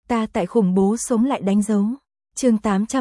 Ta tại khủng bố sống lại đánh dấu. Chương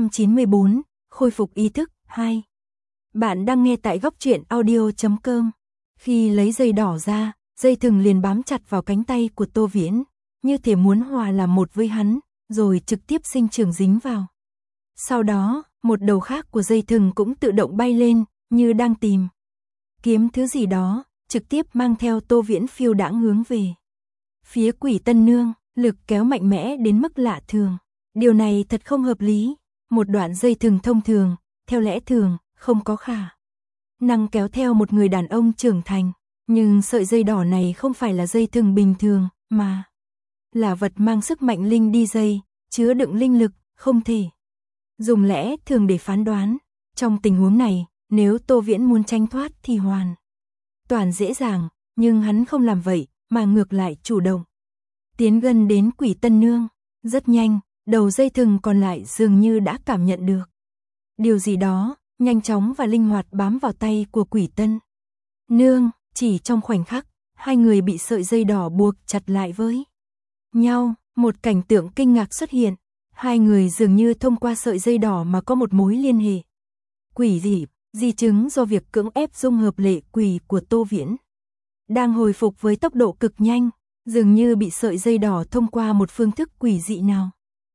894, khôi phục ý thức 2. Bạn đang nghe tại góc truyện audio.com. Khi lấy dây đỏ ra, dây thừng liền bám chặt vào cánh tay của Tô Viễn, như thể muốn hòa làm một với hắn, rồi trực tiếp sinh trưởng dính vào. Sau đó, một đầu khác của dây thừng cũng tự động bay lên, như đang tìm kiếm thứ gì đó, trực tiếp mang theo Tô Viễn phiêu đãng hướng về phía Quỷ Tân Nương, lực kéo mạnh mẽ đến mức lạ thường. Điều này thật không hợp lý, một đoạn dây thừng thông thường, theo lẽ thường, không có khả năng kéo theo một người đàn ông trưởng thành, nhưng sợi dây đỏ này không phải là dây thừng bình thường, mà là vật mang sức mạnh linh đi dây, chứa đựng linh lực, không thể dùng lẽ thường để phán đoán. Trong tình huống này, nếu Tô Viễn muốn tránh thoát thì hoàn toàn dễ dàng, nhưng hắn không làm vậy, mà ngược lại chủ động tiến gần đến Quỷ Tân Nương. Rất nhanh, đầu dây thừng còn lại dường như đã cảm nhận được điều gì đó, nhanh chóng và linh hoạt bám vào tay của Quỷ Tân Nương. Chỉ trong khoảnh khắc, hai người bị sợi dây đỏ buộc chặt lại với nhau. Một cảnh tượng kinh ngạc xuất hiện, hai người dường như thông qua sợi dây đỏ mà có một mối liên hệ quỷ dị, di chứng do việc cưỡng ép dung hợp lệ quỷ của Tô Viễn đang hồi phục với tốc độ cực nhanh, dường như bị sợi dây đỏ thông qua một phương thức quỷ dị nào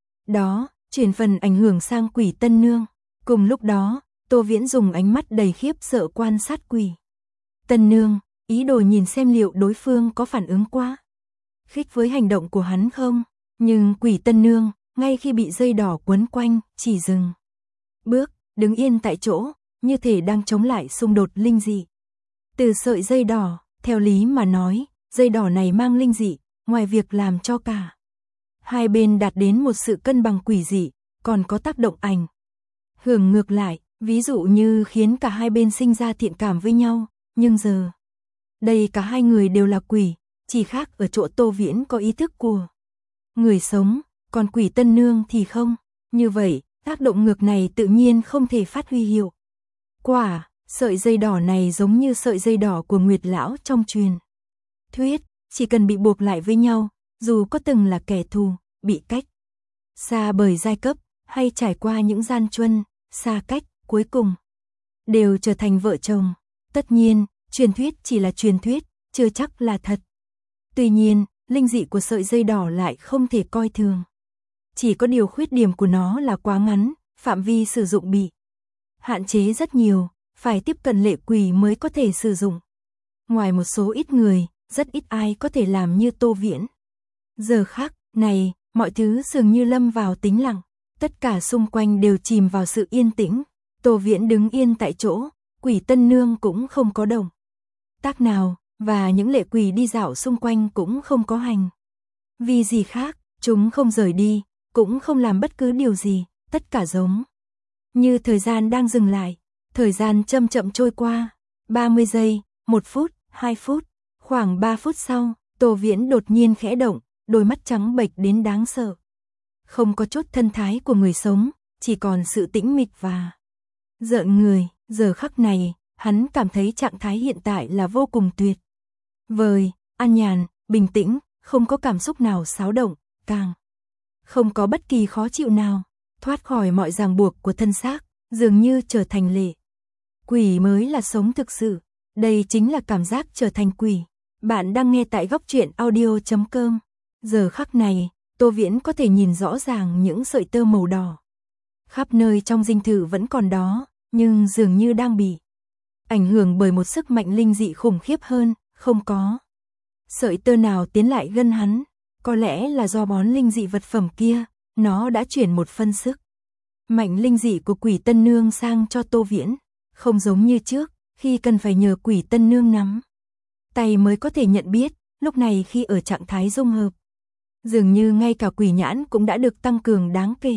đó, chuyển phần ảnh hưởng sang Quỷ Tân Nương. Cùng lúc đó, Tô Viễn dùng ánh mắt đầy khiếp sợ quan sát Quỷ Tân Nương, ý đồ nhìn xem liệu đối phương có phản ứng quá khích với hành động của hắn không. Nhưng Quỷ Tân Nương, ngay khi bị dây đỏ quấn quanh, chỉ dừng bước, đứng yên tại chỗ, như thể đang chống lại xung đột linh dị từ sợi dây đỏ. Theo lý mà nói, dây đỏ này mang linh dị, ngoài việc làm cho cả hai bên đạt đến một sự cân bằng quỷ dị, còn có tác động ảnh hưởng ngược lại, ví dụ như khiến cả hai bên sinh ra thiện cảm với nhau. Nhưng giờ đây cả hai người đều là quỷ, chỉ khác ở chỗ Tô Viễn có ý thức của người sống, còn Quỷ Tân Nương thì không. Như vậy, tác động ngược này tự nhiên không thể phát huy hiệu quả. Sợi dây đỏ này giống như sợi dây đỏ của Nguyệt Lão trong truyền thuyết, chỉ cần bị buộc lại với nhau, dù có từng là kẻ thù, bị cách xa bởi giai cấp, hay trải qua những gian truân, xa cách, cuối cùng đều trở thành vợ chồng. Tất nhiên, truyền thuyết chỉ là truyền thuyết, chưa chắc là thật. Tuy nhiên, linh dị của sợi dây đỏ lại không thể coi thường. Chỉ có điều khuyết điểm của nó là quá ngắn, phạm vi sử dụng bị hạn chế rất nhiều, phải tiếp cận lệ quỷ mới có thể sử dụng. Ngoài một số ít người, rất ít ai có thể làm như Tô Viễn. Giờ khắc này, mọi thứ dường như lâm vào tĩnh lặng, tất cả xung quanh đều chìm vào sự yên tĩnh. Tô Viễn đứng yên tại chỗ, Quỷ Tân Nương cũng không có động tác nào, và những lệ quỷ đi dạo xung quanh cũng không có hành vì gì khác, chúng không rời đi, cũng không làm bất cứ điều gì, tất cả giống như thời gian đang dừng lại. Thời gian chậm chậm trôi qua, 30 giây, 1 phút, 2 phút, khoảng 3 phút sau, Tô Viễn đột nhiên khẽ động, đôi mắt trắng bệch đến đáng sợ. Không có chút thân thái của người sống, chỉ còn sự tĩnh mịch và rợn người. Giờ khắc này, hắn cảm thấy trạng thái hiện tại là vô cùng tuyệt vời, an nhàn, bình tĩnh, không có cảm xúc nào xáo động, càng không có bất kỳ khó chịu nào, thoát khỏi mọi ràng buộc của thân xác, dường như trở thành lệ quỷ mới là sống thực sự. Đây chính là cảm giác trở thành quỷ. Bạn đang nghe tại góc truyện audio.com. Giờ khắc này, Tô Viễn có thể nhìn rõ ràng những sợi tơ màu đỏ khắp nơi trong dinh thự vẫn còn đó, nhưng dường như đang bị ảnh hưởng bởi một sức mạnh linh dị khủng khiếp hơn. Không có sợi tơ nào tiến lại gân hắn, có lẽ là do bón linh dị vật phẩm kia, nó đã chuyển một phân sức mạnh linh dị của Quỷ Tân Nương sang cho Tô Viễn. Không giống như trước, khi cần phải nhờ Quỷ Tân Nương nắm tay mới có thể nhận biết, lúc này khi ở trạng thái dung hợp, dường như ngay cả quỷ nhãn cũng đã được tăng cường đáng kể.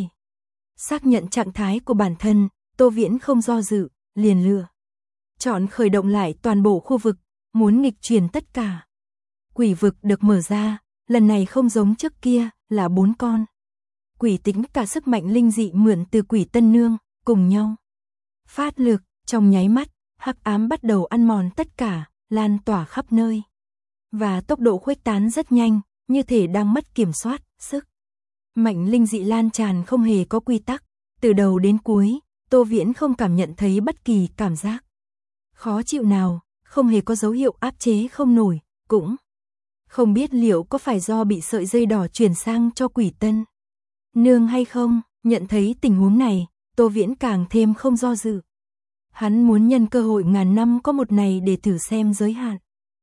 Xác nhận trạng thái của bản thân, Tô Viễn không do dự, liền lựa chọn khởi động lại toàn bộ khu vực, muốn nghịch chuyển tất cả. Quỷ vực được mở ra, lần này không giống trước kia, là 4 con quỷ tính cả sức mạnh linh dị mượn từ Quỷ Tân Nương, cùng nhau phát lực. Trong nháy mắt, hắc ám bắt đầu ăn mòn tất cả, lan tỏa khắp nơi. Và tốc độ khuếch tán rất nhanh, như thể đang mất kiểm soát, sức Mạnh linh dị lan tràn không hề có quy tắc, từ đầu đến cuối, Tô Viễn không cảm nhận thấy bất kỳ cảm giác khó chịu nào, không hề có dấu hiệu áp chế không nổi, cũng không biết liệu có phải do bị sợi dây đỏ chuyển sang cho Quỷ Tân Nương hay không. Nhận thấy tình huống này, Tô Viễn càng thêm không do dự. Hắn muốn nhân cơ hội ngàn năm có một này để thử xem giới hạn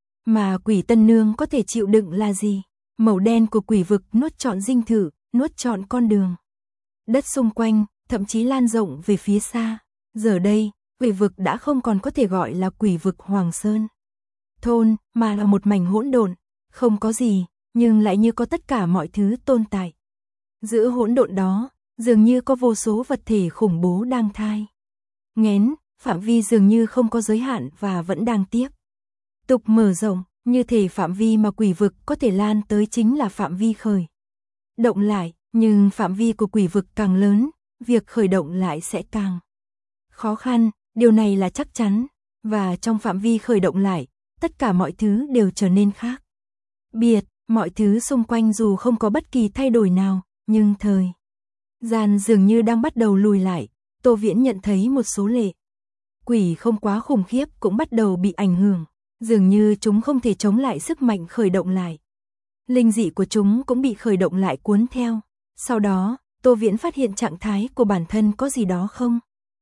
mà Quỷ Tân Nương có thể chịu đựng là gì. Màu đen của quỷ vực nuốt trọn dinh thự, nuốt trọn con đường đất xung quanh, thậm chí lan rộng về phía xa. Giờ đây, quỷ vực đã không còn có thể gọi là quỷ vực Hoàng Sơn thôn, mà là một mảnh hỗn độn, không có gì, nhưng lại như có tất cả mọi thứ tồn tại. Giữa hỗn độn đó, dường như có vô số vật thể khủng bố đang thai nghén, phạm vi dường như không có giới hạn và vẫn đang tiếp tục mở rộng, như thể phạm vi mà quỷ vực có thể lan tới chính là phạm vi khởi động lại, nhưng phạm vi của quỷ vực càng lớn, việc khởi động lại sẽ càng khó khăn, điều này là chắc chắn, và trong phạm vi khởi động lại, tất cả mọi thứ đều trở nên khác biệt, mọi thứ xung quanh dù không có bất kỳ thay đổi nào, nhưng thời gian dường như đang bắt đầu lùi lại. Tô Viễn nhận thấy một số lệ quỷ không quá khủng khiếp cũng bắt đầu bị ảnh hưởng, dường như chúng không thể chống lại sức mạnh khởi động lại. Linh dị của chúng cũng bị khởi động lại cuốn theo. Sau đó, Tô Viễn phát hiện trạng thái của bản thân có gì đó không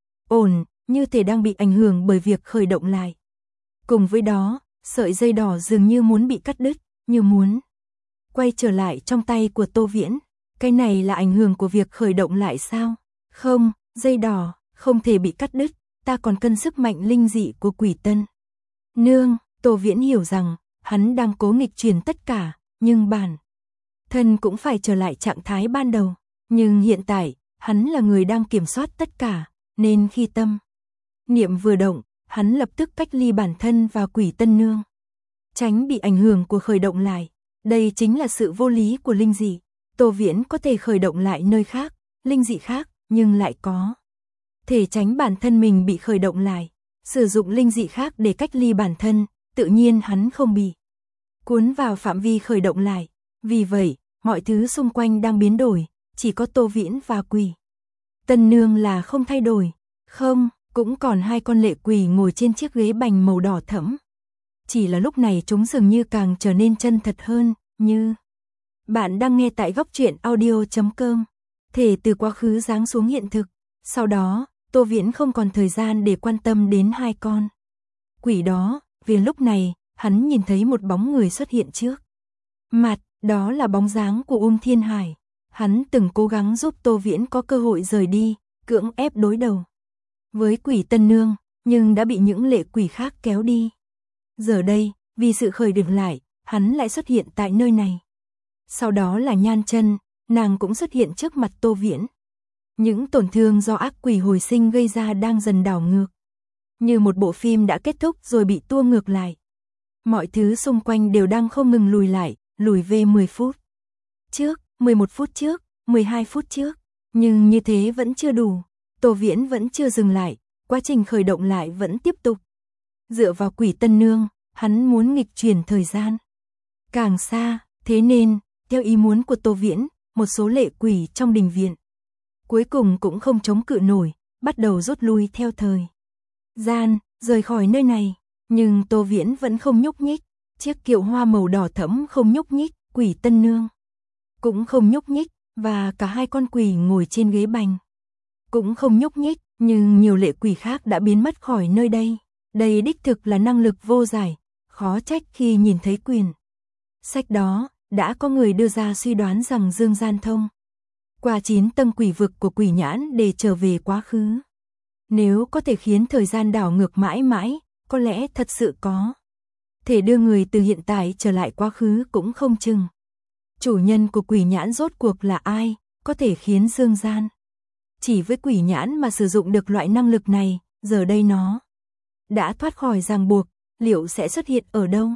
ổn, như thể đang bị ảnh hưởng bởi việc khởi động lại. Cùng với đó, sợi dây đỏ dường như muốn bị cắt đứt, như muốn quay trở lại trong tay của Tô Viễn. Cái này là ảnh hưởng của việc khởi động lại sao? Không, dây đỏ không thể bị cắt đứt, ta còn cân sức mạnh linh dị của Quỷ Tân Nương. Tô Viễn hiểu rằng, hắn đang cố nghịch chuyển tất cả, nhưng bản thân cũng phải trở lại trạng thái ban đầu. Nhưng hiện tại, hắn là người đang kiểm soát tất cả, nên khi tâm niệm vừa động, hắn lập tức cách ly bản thân và Quỷ Tân Nương, tránh bị ảnh hưởng của khởi động lại. Đây chính là sự vô lý của linh dị. Tô Viễn có thể khởi động lại nơi khác, linh dị khác, nhưng lại có thể tránh bản thân mình bị khởi động lại, sử dụng linh dị khác để cách ly bản thân, tự nhiên hắn không bị cuốn vào phạm vi khởi động lại. Vì vậy, mọi thứ xung quanh đang biến đổi, chỉ có Tô Viễn và Quỷ Tân Nương là không thay đổi. Không, cũng còn hai con lệ quỷ ngồi trên chiếc ghế bành màu đỏ thẫm. Chỉ là lúc này chúng dường như càng trở nên chân thật hơn, như bạn đang nghe tại góc truyện audio.com. Thể từ quá khứ giáng xuống hiện thực. Sau đó, Tô Viễn không còn thời gian để quan tâm đến hai con quỷ đó, vì lúc này, hắn nhìn thấy một bóng người xuất hiện trước mặt, đó là bóng dáng của Thiên Hải. Hắn từng cố gắng giúp Tô Viễn có cơ hội rời đi, cưỡng ép đối đầu với Quỷ Tân Nương, nhưng đã bị những lệ quỷ khác kéo đi. Giờ đây, vì sự khởi động lại, hắn lại xuất hiện tại nơi này. Sau đó là Nhan Chân, nàng cũng xuất hiện trước mặt Tô Viễn. Những tổn thương do ác quỷ hồi sinh gây ra đang dần đảo ngược, như một bộ phim đã kết thúc rồi bị tua ngược lại. Mọi thứ xung quanh đều đang không ngừng lùi lại, lùi về 10 phút trước, 11 phút trước, 12 phút trước. Nhưng như thế vẫn chưa đủ. Tô Viễn vẫn chưa dừng lại, quá trình khởi động lại vẫn tiếp tục. Dựa vào Quỷ Tân Nương, hắn muốn nghịch chuyển thời gian càng xa, thế nên, theo ý muốn của Tô Viễn, một số lệ quỷ trong đình viện cuối cùng cũng không chống cự nổi, bắt đầu rút lui theo thời gian, rời khỏi nơi này. Nhưng Tô Viễn vẫn không nhúc nhích, chiếc kiệu hoa màu đỏ thẫm không nhúc nhích, Quỷ Tân Nương cũng không nhúc nhích, và cả hai con quỷ ngồi trên ghế bành cũng không nhúc nhích, nhưng nhiều lệ quỷ khác đã biến mất khỏi nơi đây. Đây đích thực là năng lực vô giải, khó trách khi nhìn thấy quyển sách đó, đã có người đưa ra suy đoán rằng Dương Gian thông qua 9 tầng quỷ vực của Quỷ Nhãn để trở về quá khứ. Nếu có thể khiến thời gian đảo ngược mãi mãi, có lẽ thật sự có thể đưa người từ hiện tại trở lại quá khứ cũng không chừng. Chủ nhân của Quỷ Nhãn rốt cuộc là ai, có thể khiến Dương Gian chỉ với Quỷ Nhãn mà sử dụng được loại năng lực này, giờ đây nó đã thoát khỏi ràng buộc, liệu sẽ xuất hiện ở đâu?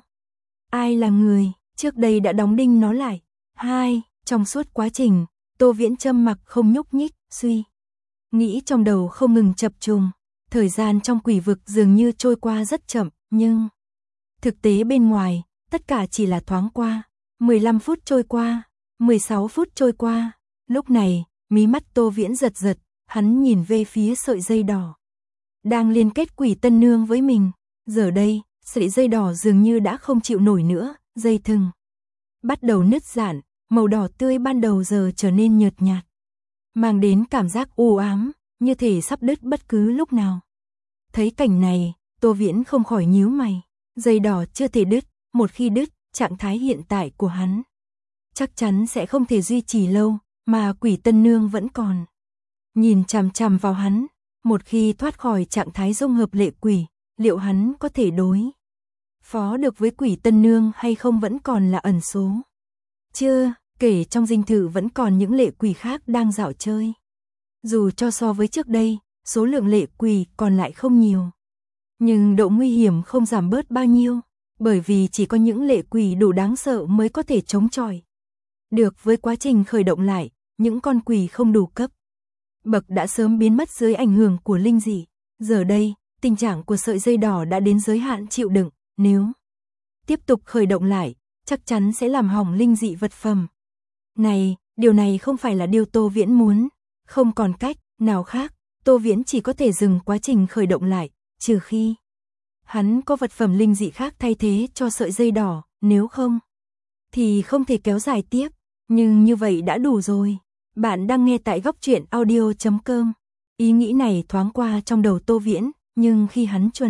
Ai là người trước đây đã đóng đinh nó lại? Trong suốt quá trình, Tô Viễn trầm mặc không nhúc nhích, suy nghĩ trong đầu không ngừng chập trùng. Thời gian trong quỷ vực dường như trôi qua rất chậm, nhưng thực tế bên ngoài, tất cả chỉ là thoáng qua. 15 phút trôi qua, 16 phút trôi qua, Lúc này, mí mắt Tô Viễn giật giật, hắn nhìn về phía sợi dây đỏ. Đang liên kết Quỷ Tân Nương với mình. Giờ đây, sợi dây đỏ dường như đã không chịu nổi nữa, dây thừng bắt đầu nứt rạn, màu đỏ tươi ban đầu giờ trở nên nhợt nhạt, mang đến cảm giác u ám, như thể sắp đứt bất cứ lúc nào. Thấy cảnh này, Tô Viễn không khỏi nhíu mày, dây đỏ chưa thể đứt, một khi đứt, trạng thái hiện tại của hắn chắc chắn sẽ không thể duy trì lâu, mà Quỷ Tân Nương vẫn còn nhìn chằm chằm vào hắn, một khi thoát khỏi trạng thái dung hợp lệ quỷ, liệu hắn có thể đối phó được với Quỷ Tân Nương hay không vẫn còn là ẩn số. Chưa kể trong dinh thự vẫn còn những lệ quỷ khác đang dạo chơi. Dù cho so với trước đây, số lượng lệ quỷ còn lại không nhiều, nhưng độ nguy hiểm không giảm bớt bao nhiêu, bởi vì chỉ có những lệ quỷ đủ đáng sợ mới có thể chống chọi được với quá trình khởi động lại, những con quỷ không đủ cấp bậc đã sớm biến mất dưới ảnh hưởng của linh dị. Giờ đây, tình trạng của sợi dây đỏ đã đến giới hạn chịu đựng, nếu tiếp tục khởi động lại, chắc chắn sẽ làm hỏng linh dị vật phẩm. Điều này không phải là điều Tô Viễn muốn, không còn cách nào khác, Tô Viễn chỉ có thể dừng quá trình khởi động lại, trừ khi hắn có vật phẩm linh dị khác thay thế cho sợi dây đỏ, nếu không thì không thể kéo dài tiếp, nhưng như vậy đã đủ rồi. Bạn đang nghe tại Góc Truyện Audio.com. Ý nghĩ này thoáng qua trong đầu Tô Viễn, nhưng khi hắn chuẩn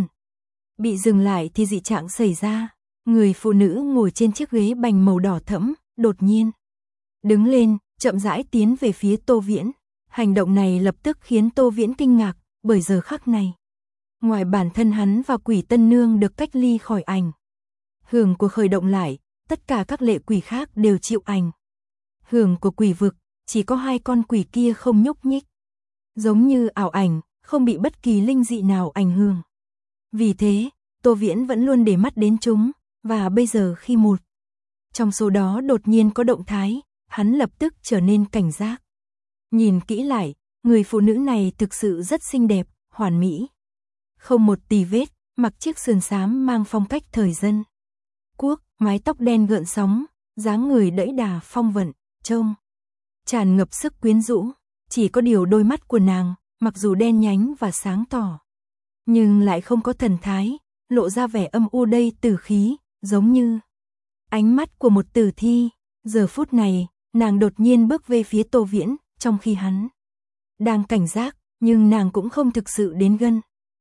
bị dừng lại thì dị trạng xảy ra. Người phụ nữ ngồi trên chiếc ghế bành màu đỏ thẫm, đột nhiên đứng lên, chậm rãi tiến về phía Tô Viễn. Hành động này lập tức khiến Tô Viễn kinh ngạc, bởi giờ khắc này, ngoài bản thân hắn và Quỷ Tân Nương được cách ly khỏi ảnh hưởng của khởi động lại, tất cả các lệ quỷ khác đều chịu ảnh hưởng của quỷ vực, chỉ có hai con quỷ kia không nhúc nhích, giống như ảo ảnh, không bị bất kỳ linh dị nào ảnh hưởng. Vì thế, Tô Viễn vẫn luôn để mắt đến chúng, và bây giờ khi một trong số đó đột nhiên có động thái, hắn lập tức trở nên cảnh giác. Nhìn kỹ lại, người phụ nữ này thực sự rất xinh đẹp, hoàn mỹ, không một tì vết, mặc chiếc sườn xám mang phong cách thời dân quốc, mái tóc đen gợn sóng, dáng người đẫy đà phong vận, trông tràn ngập sức quyến rũ. Chỉ có điều đôi mắt của nàng, mặc dù đen nhánh và sáng tỏ, nhưng lại không có thần thái, lộ ra vẻ âm u đầy tử khí, giống như ánh mắt của một tử thi. Giờ phút này, nàng đột nhiên bước về phía Tô Viễn, trong khi hắn đang cảnh giác, nhưng nàng cũng không thực sự đến gần,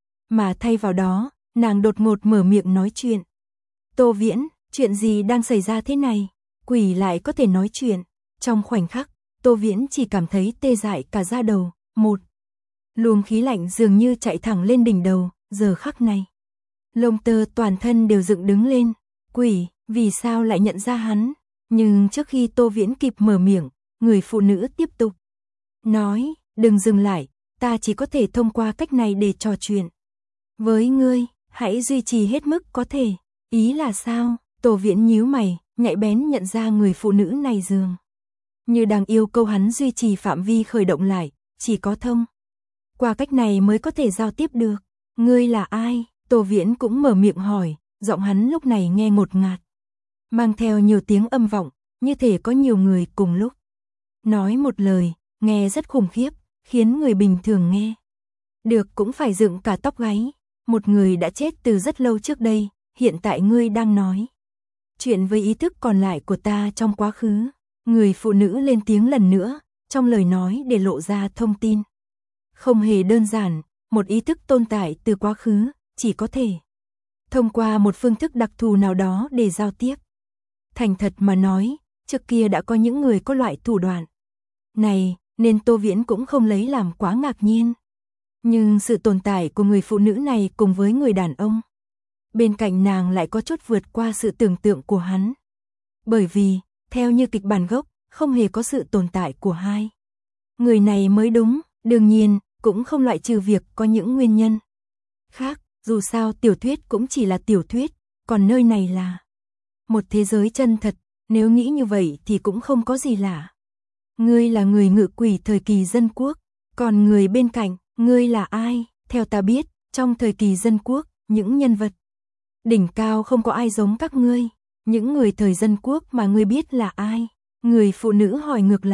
mà thay vào đó, nàng đột ngột mở miệng nói chuyện. Tô Viễn, chuyện gì đang xảy ra thế này? Quỷ lại có thể nói chuyện. Trong khoảnh khắc, Tô Viễn chỉ cảm thấy tê dại cả da đầu, một luồng khí lạnh dường như chạy thẳng lên đỉnh đầu. Giờ khắc này, lông tơ toàn thân đều dựng đứng lên. Quỷ, vì sao lại nhận ra hắn? Nhưng trước khi Tô Viễn kịp mở miệng, người phụ nữ tiếp tục nói, đừng dừng lại, ta chỉ có thể thông qua cách này để trò chuyện với ngươi, hãy duy trì hết mức có thể. Ý là sao? Tô Viễn nhíu mày, nhạy bén nhận ra người phụ nữ này dường như đang yêu cầu hắn duy trì phạm vi khởi động lại, chỉ có thông qua cách này mới có thể giao tiếp được. Ngươi là ai? Tô Viễn cũng mở miệng hỏi, giọng hắn lúc này nghe ngột ngạt, mang theo nhiều tiếng âm vọng, như thể có nhiều người cùng lúc nói một lời, nghe rất khủng khiếp, khiến người bình thường nghe được cũng phải dựng cả tóc gáy. Một người đã chết từ rất lâu trước đây, hiện tại ngươi đang nói chuyện với ý thức còn lại của ta trong quá khứ. Người phụ nữ lên tiếng lần nữa, trong lời nói để lộ ra thông tin không hề đơn giản. Một ý thức tồn tại từ quá khứ, chỉ có thể thông qua một phương thức đặc thù nào đó để giao tiếp. Thành thật mà nói, trước kia đã có những người có loại thủ đoạn này, nên Tô Viễn cũng không lấy làm quá ngạc nhiên. Nhưng sự tồn tại của người phụ nữ này cùng với người đàn ông bên cạnh nàng lại có chút vượt qua sự tưởng tượng của hắn. Bởi vì, theo như kịch bản gốc, không hề có sự tồn tại của hai người này mới đúng. Đương nhiên, cũng không loại trừ việc có những nguyên nhân khác, dù sao tiểu thuyết cũng chỉ là tiểu thuyết, còn nơi này là một thế giới chân thật, nếu nghĩ như vậy thì cũng không có gì lạ. Ngươi là người ngự quỷ thời kỳ dân quốc, còn người bên cạnh, ngươi là ai? Theo ta biết, trong thời kỳ dân quốc, những nhân vật đỉnh cao không có ai giống các ngươi. Những người thời dân quốc mà ngươi biết là ai? Người phụ nữ hỏi ngược lại.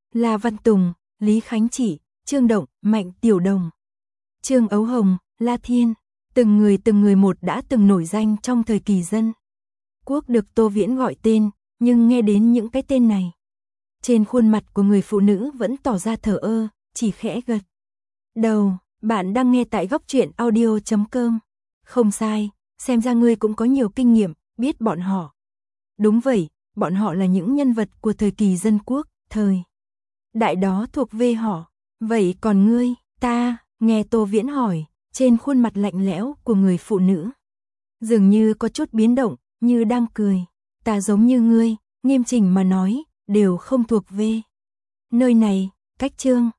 La Văn Tùng, Lý Khánh Chỉ, Trương Động, Mạnh Tiểu Đồng, Trương Ấu Hồng, La Thiên, từng người một đã từng nổi danh trong thời kỳ dân quốc được Tô Viễn gọi tên, nhưng nghe đến những cái tên này, trên khuôn mặt của người phụ nữ vẫn tỏ ra thờ ơ, chỉ khẽ gật đầu. Bạn đang nghe tại góc truyện audio.com. Không sai, xem ra ngươi cũng có nhiều kinh nghiệm, biết bọn họ. Đúng vậy, bọn họ là những nhân vật của thời kỳ dân quốc, thời đại đó thuộc về họ. Vậy còn ngươi, ta, nghe Tô Viễn hỏi, trên khuôn mặt lạnh lẽo của người phụ nữ dường như có chút biến động, như đang cười. Ta giống như ngươi, nghiêm chỉnh mà nói, đều không thuộc về nơi này. Cách Trương